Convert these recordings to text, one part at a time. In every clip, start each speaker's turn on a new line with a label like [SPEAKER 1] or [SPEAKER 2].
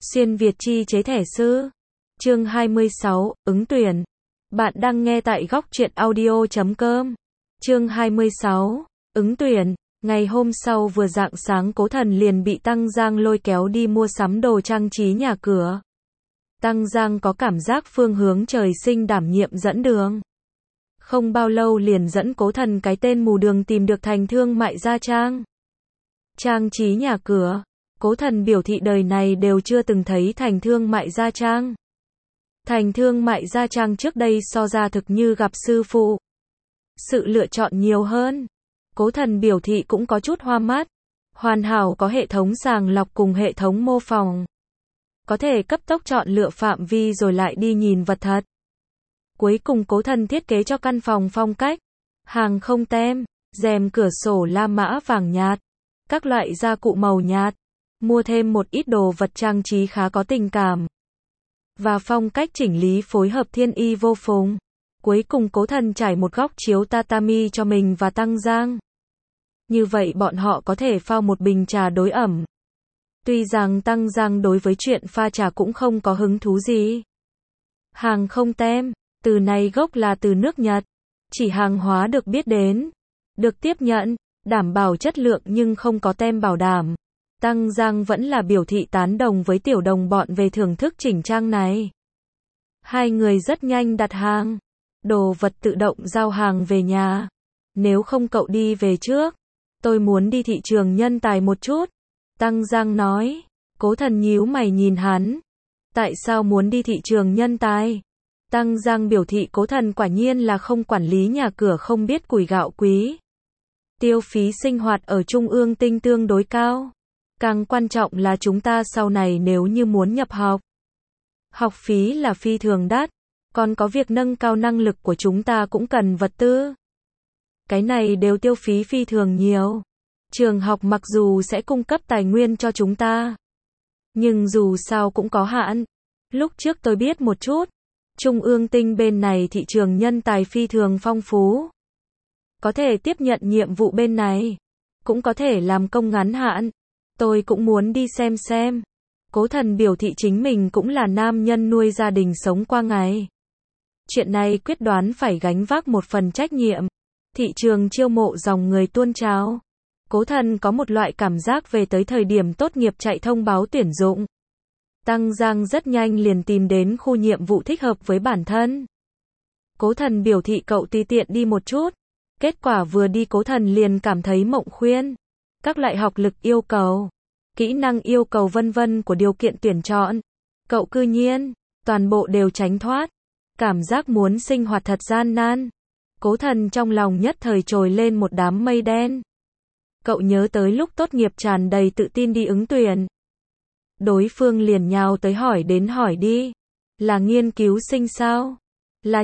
[SPEAKER 1] Xuyên Việt chi chế thẻ sư. Chương 26, ứng tuyển. Bạn đang nghe tại góc truyện audio.com. Chương 26, ứng tuyển. Ngày hôm sau vừa rạng sáng Cố Thần liền bị Tăng Giang lôi kéo đi mua sắm đồ trang trí nhà cửa. Tăng Giang có cảm giác phương hướng trời sinh đảm nhiệm dẫn đường. Không bao lâu liền dẫn Cố Thần cái tên mù đường tìm được thành thương mại gia trang. Trang trí nhà cửa. Cố Thần biểu thị đời này đều chưa từng thấy thành thương mại gia trang. Thành thương mại gia trang trước đây so ra thực như gặp sư phụ. Sự lựa chọn nhiều hơn. Cố Thần biểu thị cũng có chút hoa mắt. Hoàn hảo có hệ thống sàng lọc cùng hệ thống mô phỏng. Có thể cấp tốc chọn lựa phạm vi rồi lại đi nhìn vật thật. Cuối cùng Cố Thần thiết kế cho căn phòng phong cách. Hàng không tem, rèm cửa sổ la mã vàng nhạt. Các loại gia cụ màu nhạt. Mua thêm một ít đồ vật trang trí khá có tình cảm. Và phong cách chỉnh lý phối hợp thiên y vô phùng. Cuối cùng Cố Thần trải một góc chiếu tatami cho mình và Tăng Giang. Như vậy bọn họ có thể pha một bình trà đối ẩm. Tuy rằng Tăng Giang đối với chuyện pha trà cũng không có hứng thú gì. Hàng không tem, từ này gốc là từ nước Nhật. Chỉ hàng hóa được biết đến, được tiếp nhận, đảm bảo chất lượng nhưng không có tem bảo đảm. Tăng Giang vẫn là biểu thị tán đồng với tiểu đồng bọn về thưởng thức chỉnh trang này. Hai người rất nhanh đặt hàng. Đồ vật tự động giao hàng về nhà. Nếu không cậu đi về trước. Tôi muốn đi thị trường nhân tài một chút. Tăng Giang nói. Cố Thần nhíu mày nhìn hắn. Tại sao muốn đi thị trường nhân tài? Tăng Giang biểu thị Cố Thần quả nhiên là không quản lý nhà cửa không biết củi gạo quý. Tiêu phí sinh hoạt ở Trung ương Tinh tương đối cao. Càng quan trọng là chúng ta sau này nếu như muốn nhập học. Học phí là phi thường đắt. Còn có việc nâng cao năng lực của chúng ta cũng cần vật tư. Cái này đều tiêu phí phi thường nhiều. Trường học mặc dù sẽ cung cấp tài nguyên cho chúng ta. Nhưng dù sao cũng có hạn. Lúc trước tôi biết một chút. Trung ương Tinh bên này thị trường nhân tài phi thường phong phú. Có thể tiếp nhận nhiệm vụ bên này. Cũng có thể làm công ngắn hạn. Tôi cũng muốn đi xem. Cố Thần biểu thị chính mình cũng là nam nhân nuôi gia đình sống qua ngày. Chuyện này quyết đoán phải gánh vác một phần trách nhiệm. Thị trường chiêu mộ dòng người tuôn trào. Cố Thần có một loại cảm giác về tới thời điểm tốt nghiệp chạy thông báo tuyển dụng. Tăng Giang rất nhanh liền tìm đến khu nhiệm vụ thích hợp với bản thân. Cố Thần biểu thị cậu tùy tiện đi một chút. Kết quả vừa đi Cố Thần liền cảm thấy mộng khuyên. Các loại học lực yêu cầu, kỹ năng yêu cầu vân vân của điều kiện tuyển chọn. Cậu cư nhiên, toàn bộ đều tránh thoát. Cảm giác muốn sinh hoạt thật gian nan. Cố Thần trong lòng nhất thời trồi lên một đám mây đen. Cậu nhớ tới lúc tốt nghiệp tràn đầy tự tin đi ứng tuyển. Đối phương liền nhào tới hỏi đến hỏi đi. Là nghiên cứu sinh sao? Là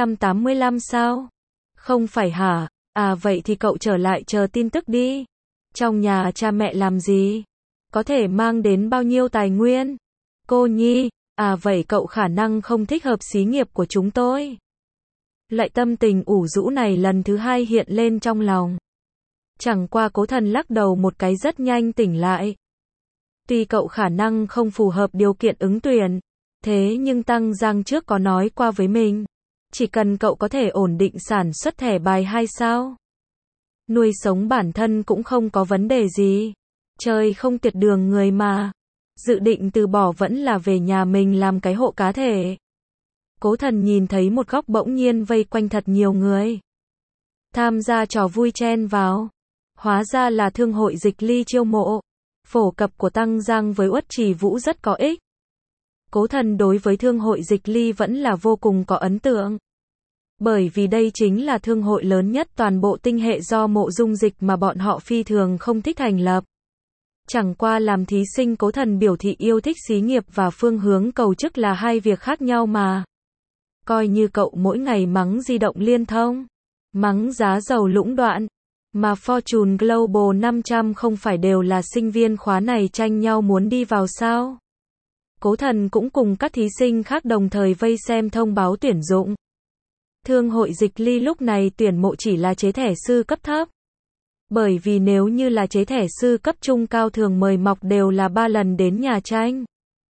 [SPEAKER 1] 985 sao? Không phải hả? À vậy thì cậu trở lại chờ tin tức đi. Trong nhà cha mẹ làm gì? Có thể mang đến bao nhiêu tài nguyên? Cô Nhi, à vậy cậu khả năng không thích hợp xí nghiệp của chúng tôi. Lại tâm tình ủ rũ này lần thứ hai hiện lên trong lòng. Chẳng qua Cố Thần lắc đầu một cái rất nhanh tỉnh lại. Tuy cậu khả năng không phù hợp điều kiện ứng tuyển, thế nhưng Tăng Giang trước có nói qua với mình. Chỉ cần cậu có thể ổn định sản xuất thẻ bài 2 sao. Nuôi sống bản thân cũng không có vấn đề gì. Trời không tuyệt đường người mà. Dự định từ bỏ vẫn là về nhà mình làm cái hộ cá thể. Cố Thần nhìn thấy một góc bỗng nhiên vây quanh thật nhiều người. Tham gia trò vui chen vào. Hóa ra là thương hội dịch ly chiêu mộ. Phổ cập của Tăng Giang với Uất Trì Vũ rất có ích. Cố Thần đối với thương hội dịch ly vẫn là vô cùng có ấn tượng. Bởi vì đây chính là thương hội lớn nhất toàn bộ tinh hệ do Mộ Dung Dịch mà bọn họ phi thường không thích thành lập. Chẳng qua làm thí sinh Cố Thần biểu thị yêu thích xí nghiệp và phương hướng cầu chức là hai việc khác nhau mà. Coi như cậu mỗi ngày mắng di động liên thông, mắng giá dầu lũng đoạn, mà Fortune Global 500 không phải đều là sinh viên khóa này tranh nhau muốn đi vào sao? Cố Thần cũng cùng các thí sinh khác đồng thời vây xem thông báo tuyển dụng. Thương hội dịch ly lúc này tuyển mộ chỉ là chế thẻ sư cấp thấp. Bởi vì nếu như là chế thẻ sư cấp trung cao thường mời mọc đều là 3 lần đến nhà tranh.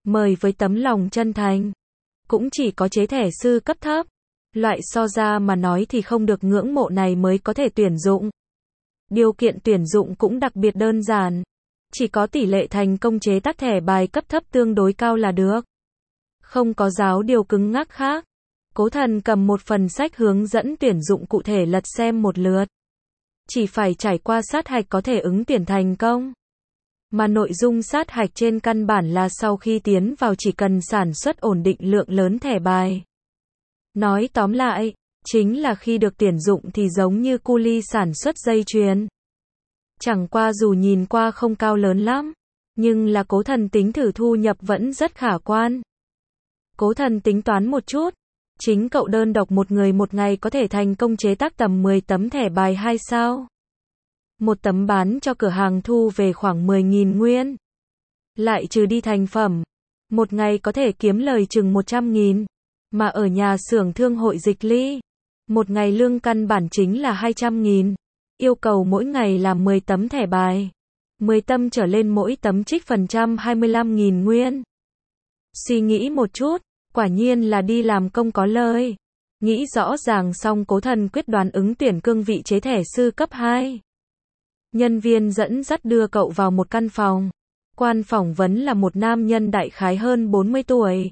[SPEAKER 1] mời với tấm lòng chân thành. Cũng chỉ có chế thẻ sư cấp thấp. Loại so ra mà nói thì không được ngưỡng mộ này mới có thể tuyển dụng. Điều kiện tuyển dụng cũng đặc biệt đơn giản. Chỉ có tỷ lệ thành công chế tác thẻ bài cấp thấp tương đối cao là được. Không có giáo điều cứng ngắc khác. Cố Thần cầm một phần sách hướng dẫn tuyển dụng cụ thể lật xem một lượt. Chỉ phải trải qua sát hạch có thể ứng tuyển thành công. Mà nội dung sát hạch trên căn bản là sau khi tiến vào chỉ cần sản xuất ổn định lượng lớn thẻ bài. Nói tóm lại, chính là khi được tuyển dụng thì giống như cu li sản xuất dây chuyền. Chẳng qua dù nhìn qua không cao lớn lắm, nhưng là Cố Thần tính thử thu nhập vẫn rất khả quan. Cố Thần tính toán một chút, chính cậu đơn độc một người một ngày có thể thành công chế tác tầm 10 tấm thẻ bài 2 sao. Một tấm bán cho cửa hàng thu về khoảng 10.000 nguyên. Lại trừ đi thành phẩm, một ngày có thể kiếm lời chừng 100.000. Mà ở nhà xưởng thương hội Dịch Ly, một ngày lương căn bản chính là 200.000. Yêu cầu mỗi ngày làm 10 tấm thẻ bài. 10 tấm trở lên mỗi tấm trích phần trăm 25.000 nguyên. Suy nghĩ một chút, quả nhiên là đi làm công có lời. Nghĩ rõ ràng xong Cố Thần quyết đoán ứng tuyển cương vị chế thẻ sư cấp 2. Nhân viên dẫn dắt đưa cậu vào một căn phòng. Quan phỏng vấn là một nam nhân đại khái hơn 40 tuổi.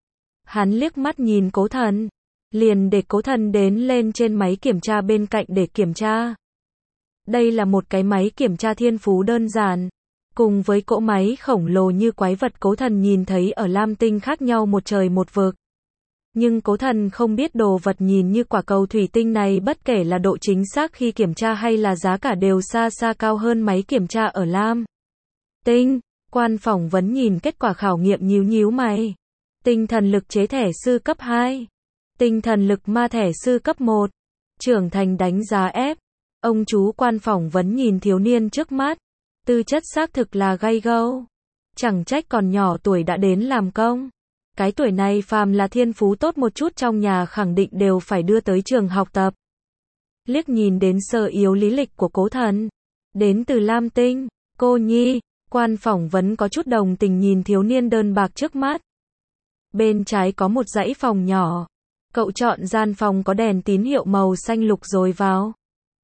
[SPEAKER 1] Hắn liếc mắt nhìn Cố Thần, liền để Cố Thần đến lên trên máy kiểm tra bên cạnh để kiểm tra. Đây là một cái máy kiểm tra thiên phú đơn giản, cùng với cỗ máy khổng lồ như quái vật Cố Thần nhìn thấy ở Lam Tinh khác nhau một trời một vực. Nhưng Cố Thần không biết đồ vật nhìn như quả cầu thủy tinh này bất kể là độ chính xác khi kiểm tra hay là giá cả đều xa xa cao hơn máy kiểm tra ở Lam Tinh. Quan phỏng vấn nhìn kết quả khảo nghiệm nhíu mày. Tinh thần lực chế thẻ sư cấp 2. Tinh thần lực ma thẻ sư cấp 1. Trưởng thành đánh giá F. Ông chú quan phỏng vấn nhìn thiếu niên trước mắt. Tư chất xác thực là gay go. Chẳng trách còn nhỏ tuổi đã đến làm công. Cái tuổi này phàm là thiên phú tốt một chút trong nhà khẳng định đều phải đưa tới trường học tập. Liếc nhìn đến sơ yếu lý lịch của Cố Thần. Đến từ Lam Tinh, cô nhi. Quan phỏng vấn có chút đồng tình nhìn thiếu niên đơn bạc trước mắt. Bên trái có một dãy phòng nhỏ. Cậu chọn gian phòng có đèn tín hiệu màu xanh lục rồi vào.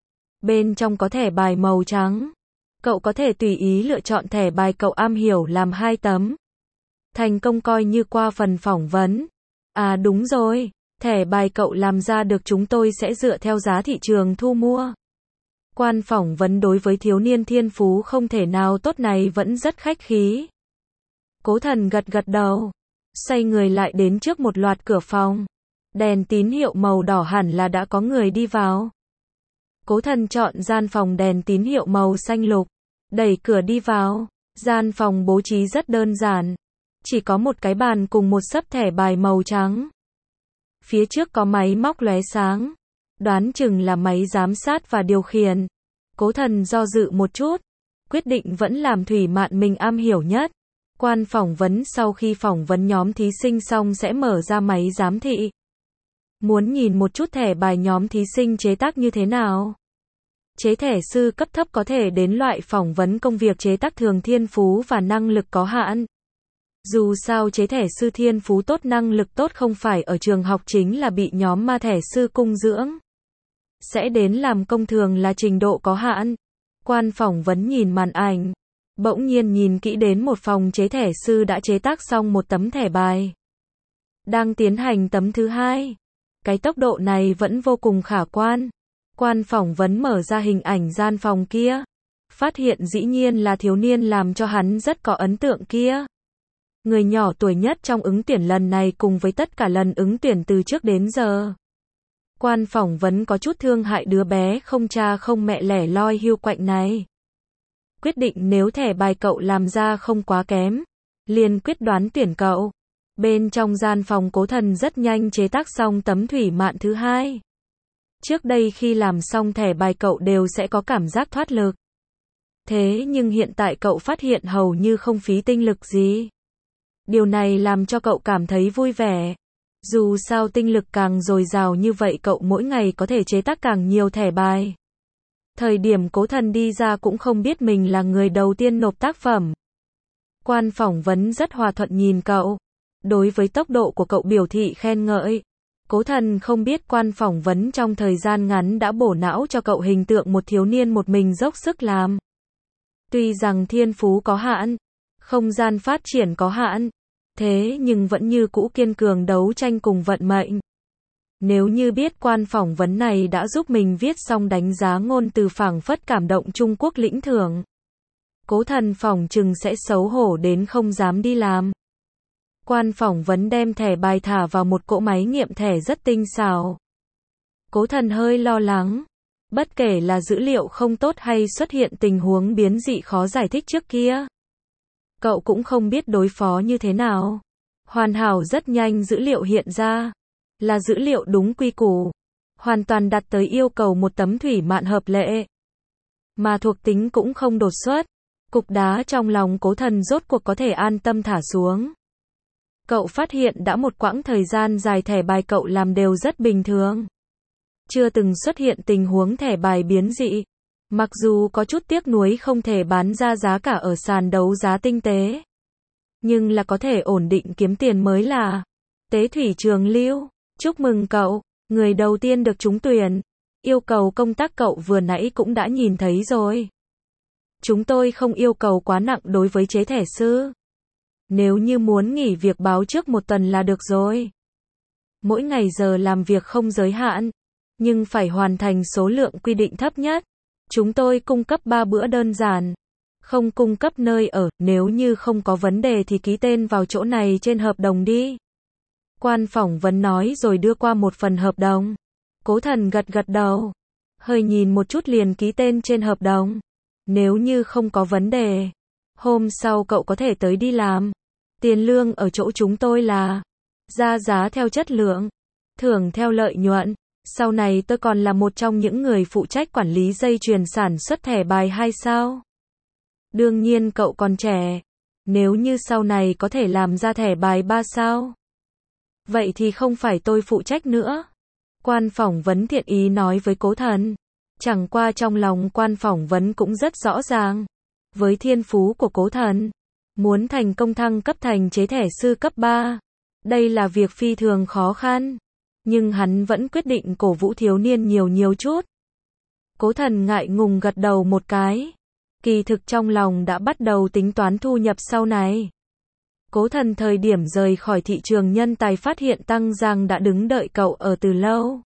[SPEAKER 1] Bên trong có thẻ bài màu trắng. Cậu có thể tùy ý lựa chọn thẻ bài cậu am hiểu làm 2 tấm. Thành công coi như qua phần phỏng vấn. À đúng rồi, thẻ bài cậu làm ra được chúng tôi sẽ dựa theo giá thị trường thu mua. Quan phỏng vấn đối với thiếu niên thiên phú không thể nào tốt này vẫn rất khách khí. Cố Thần gật đầu. Xoay người lại đến trước một loạt cửa phòng. Đèn tín hiệu màu đỏ hẳn là đã có người đi vào. Cố Thần chọn gian phòng đèn tín hiệu màu xanh lục. Đẩy cửa đi vào. Gian phòng bố trí rất đơn giản. Chỉ có một cái bàn cùng một xấp thẻ bài màu trắng. Phía trước có máy móc lóe sáng. Đoán chừng là máy giám sát và điều khiển. Cố Thần do dự một chút. Quyết định vẫn làm Thủy Mạn mình am hiểu nhất. Quan phỏng vấn sau khi phỏng vấn nhóm thí sinh xong sẽ mở ra máy giám thị. Muốn nhìn một chút thẻ bài nhóm thí sinh chế tác như thế nào. Chế thẻ sư cấp thấp có thể đến loại phỏng vấn công việc chế tác thường thiên phú và năng lực có hạn. Dù sao chế thẻ sư thiên phú tốt năng lực tốt không phải ở trường học chính là bị nhóm ma thẻ sư cung dưỡng. Sẽ đến làm công thường là trình độ có hạn. Quan phỏng vấn nhìn màn ảnh. Bỗng nhiên nhìn kỹ đến một phòng chế thẻ sư đã chế tác xong một tấm thẻ bài. Đang tiến hành tấm thứ 2. Cái tốc độ này vẫn vô cùng khả quan. Quan phỏng vấn mở ra hình ảnh gian phòng kia. Phát hiện dĩ nhiên là thiếu niên làm cho hắn rất có ấn tượng kia. Người nhỏ tuổi nhất trong ứng tuyển lần này cùng với tất cả lần ứng tuyển từ trước đến giờ. Quan phỏng vấn có chút thương hại đứa bé không cha không mẹ lẻ loi hiu quạnh này. Quyết định nếu thẻ bài cậu làm ra không quá kém, liền quyết đoán tuyển cậu. Bên trong gian phòng Cố Thần rất nhanh chế tác xong tấm Thủy Mạn thứ 2. Trước đây khi làm xong thẻ bài cậu đều sẽ có cảm giác thoát lực. Thế nhưng hiện tại cậu phát hiện hầu như không phí tinh lực gì. Điều này làm cho cậu cảm thấy vui vẻ. Dù sao tinh lực càng dồi dào như vậy cậu mỗi ngày có thể chế tác càng nhiều thẻ bài. Thời điểm Cố Thần đi ra cũng không biết mình là người đầu tiên nộp tác phẩm. Quan phỏng vấn rất hòa thuận nhìn cậu. Đối với tốc độ của cậu biểu thị khen ngợi. Cố Thần không biết quan phỏng vấn trong thời gian ngắn đã bổ não cho cậu hình tượng một thiếu niên một mình dốc sức làm. Tuy rằng thiên phú có hạn, không gian phát triển có hạn, thế nhưng vẫn như cũ kiên cường đấu tranh cùng vận mệnh. Nếu như biết quan phỏng vấn này đã giúp mình viết xong đánh giá ngôn từ phảng phất cảm động Trung Quốc lĩnh thưởng, Cố Thần phỏng chừng sẽ xấu hổ đến không dám đi làm. Quan phỏng vấn đem thẻ bài thả vào một cỗ máy nghiệm thẻ rất tinh xảo. Cố Thần hơi lo lắng. Bất kể là dữ liệu không tốt hay xuất hiện tình huống biến dị khó giải thích trước kia, cậu cũng không biết đối phó như thế nào. Hoàn hảo rất nhanh dữ liệu hiện ra. Là dữ liệu đúng quy củ. Hoàn toàn đặt tới yêu cầu một tấm thủy mạn hợp lệ. Mà thuộc tính cũng không đột xuất. Cục đá trong lòng Cố Thần rốt cuộc có thể an tâm thả xuống. Cậu phát hiện đã một quãng thời gian dài thẻ bài cậu làm đều rất bình thường. Chưa từng xuất hiện tình huống thẻ bài biến dị. Mặc dù có chút tiếc nuối không thể bán ra giá cả ở sàn đấu giá tinh tế, nhưng là có thể ổn định kiếm tiền mới là. Tế Thủy Trường Lưu, chúc mừng cậu, người đầu tiên được trúng tuyển. Yêu cầu công tác cậu vừa nãy cũng đã nhìn thấy rồi. Chúng tôi không yêu cầu quá nặng đối với chế thẻ sư. Nếu như muốn nghỉ việc báo trước một tuần là được rồi. Mỗi ngày giờ làm việc không giới hạn, nhưng phải hoàn thành số lượng quy định thấp nhất. Chúng tôi cung cấp 3 bữa đơn giản. Không cung cấp nơi ở, nếu như không có vấn đề thì ký tên vào chỗ này trên hợp đồng đi. Quan phỏng vấn nói rồi đưa qua một phần hợp đồng. Cố Thần gật gật đầu. Hơi nhìn một chút liền ký tên trên hợp đồng. Nếu như không có vấn đề, hôm sau cậu có thể tới đi làm. Tiền lương ở chỗ chúng tôi là ra giá theo chất lượng, thưởng theo lợi nhuận. Sau này tôi còn là một trong những người phụ trách quản lý dây chuyền sản xuất thẻ bài 2 sao. Đương nhiên cậu còn trẻ. Nếu như sau này có thể làm ra thẻ bài 3 sao, vậy thì không phải tôi phụ trách nữa. Quan phỏng vấn thiện ý nói với Cố Thần. Chẳng qua trong lòng quan phỏng vấn cũng rất rõ ràng. Với thiên phú của Cố Thần, muốn thành công thăng cấp thành chế thẻ sư cấp 3, đây là việc phi thường khó khăn. Nhưng hắn vẫn quyết định cổ vũ thiếu niên nhiều chút. Cố Thần ngại ngùng gật đầu một cái. Kỳ thực trong lòng đã bắt đầu tính toán thu nhập sau này. Cố Thần thời điểm rời khỏi thị trường nhân tài phát hiện Tăng Giang đã đứng đợi cậu ở từ lâu.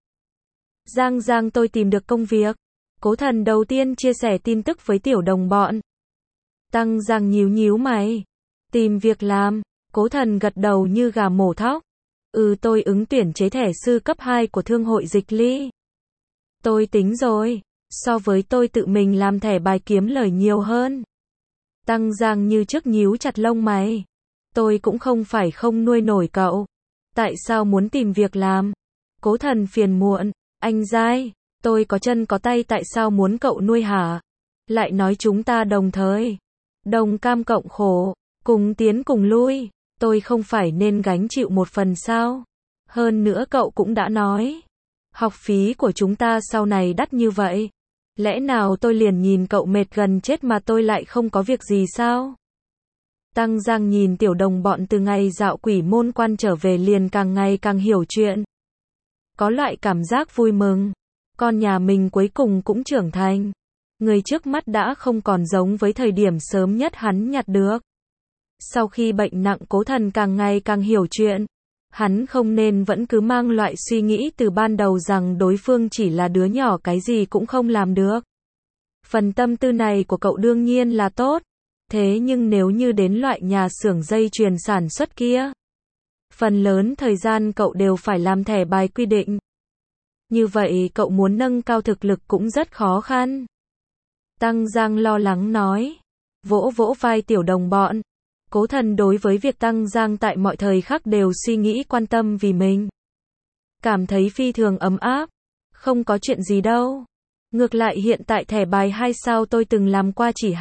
[SPEAKER 1] Giang tôi tìm được công việc. Cố Thần đầu tiên chia sẻ tin tức với tiểu đồng bọn. Tăng Giang nhíu mày. Tìm việc làm. Cố Thần gật đầu như gà mổ thóc. Tôi ứng tuyển chế thẻ sư cấp 2 của thương hội Dịch Ly. Tôi tính rồi. So với tôi tự mình làm thẻ bài kiếm lời nhiều hơn. Tăng Giang như trước nhíu chặt lông mày. Tôi cũng không phải không nuôi nổi cậu. Tại sao muốn tìm việc làm? Cố Thần phiền muộn. Anh dai, tôi có chân có tay tại sao muốn cậu nuôi hả? Lại nói chúng ta đồng thời. Đồng cam cộng khổ. Cùng tiến cùng lui. Tôi không phải nên gánh chịu một phần sao? Hơn nữa cậu cũng đã nói. Học phí của chúng ta sau này đắt như vậy. Lẽ nào tôi liền nhìn cậu mệt gần chết mà tôi lại không có việc gì sao? Tăng Giang nhìn tiểu đồng bọn từ ngày dạo Quỷ Môn Quan trở về liền càng ngày càng hiểu chuyện. Có loại cảm giác vui mừng. Con nhà mình cuối cùng cũng trưởng thành. Người trước mắt đã không còn giống với thời điểm sớm nhất hắn nhặt được. Sau khi bệnh nặng Cố Thần càng ngày càng hiểu chuyện. Hắn không nên vẫn cứ mang loại suy nghĩ từ ban đầu rằng đối phương chỉ là đứa nhỏ cái gì cũng không làm được. Phần tâm tư này của cậu đương nhiên là tốt. Thế nhưng nếu như đến loại nhà xưởng dây chuyền sản xuất kia, phần lớn thời gian cậu đều phải làm thẻ bài quy định. Như vậy cậu muốn nâng cao thực lực cũng rất khó khăn. Tăng Giang lo lắng nói. Vỗ vai tiểu đồng bọn. Cố Thần đối với việc Tăng Giang tại mọi thời khắc đều suy nghĩ quan tâm vì mình. Cảm thấy phi thường ấm áp. Không có chuyện gì đâu. Ngược lại hiện tại thẻ bài 2 sao tôi từng làm qua chỉ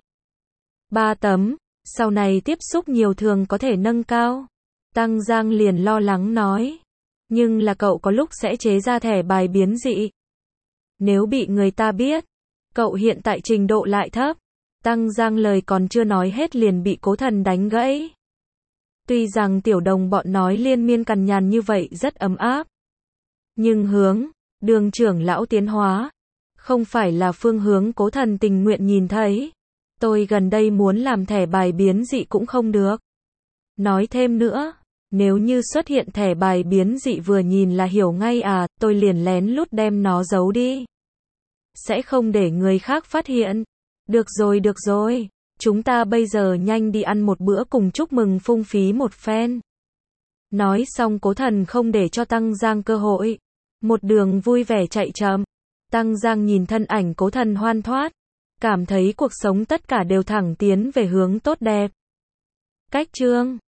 [SPEAKER 1] 2-3 tấm. Sau này tiếp xúc nhiều thường có thể nâng cao. Tăng Giang liền lo lắng nói. Nhưng là cậu có lúc sẽ chế ra thẻ bài biến dị. Nếu bị người ta biết, cậu hiện tại trình độ lại thấp. Tăng Giang lời còn chưa nói hết liền bị Cố Thần đánh gãy. Tuy rằng tiểu đồng bọn nói liên miên cằn nhằn như vậy rất ấm áp. Nhưng hướng, Đường trưởng lão tiến hóa, không phải là phương hướng Cố Thần tình nguyện nhìn thấy. Tôi gần đây muốn làm thẻ bài biến dị cũng không được. Nói thêm nữa, nếu như xuất hiện thẻ bài biến dị vừa nhìn là hiểu ngay à, tôi liền lén lút đem nó giấu đi. Sẽ không để người khác phát hiện. Được rồi, chúng ta bây giờ nhanh đi ăn một bữa cùng chúc mừng phung phí một phen. Nói xong Cố Thần không để cho Tăng Giang cơ hội. Một đường vui vẻ chạy chậm. Tăng Giang nhìn thân ảnh Cố Thần hoan thoát. Cảm thấy cuộc sống tất cả đều thẳng tiến về hướng tốt đẹp. Cách chương